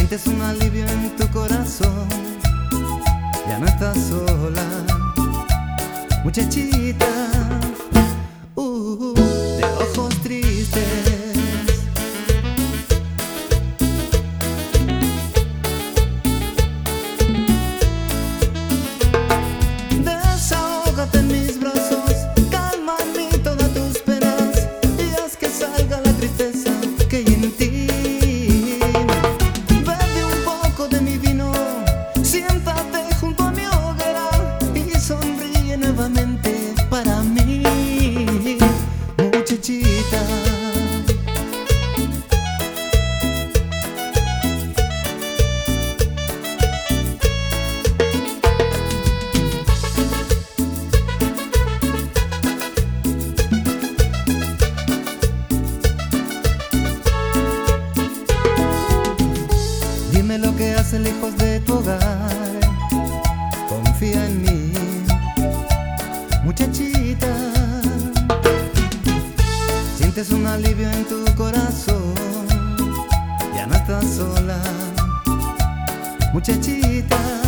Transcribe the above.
Sientes un alivio en tu corazón, ya no estás sola, muchachita, de ojos tristes. Desahógate en mis brazos, calma en mí todas tus penas y haz que salga la tristeza que hay en ti. Bebe un poco de mi vino, siéntate junto a mi hoguera y sonríe nuevamente para mí, muchachita. Dime lo que hace lejos de tu hogar, confía en mí, muchachita. Sientes un alivio en tu corazón, ya no estás sola, muchachita.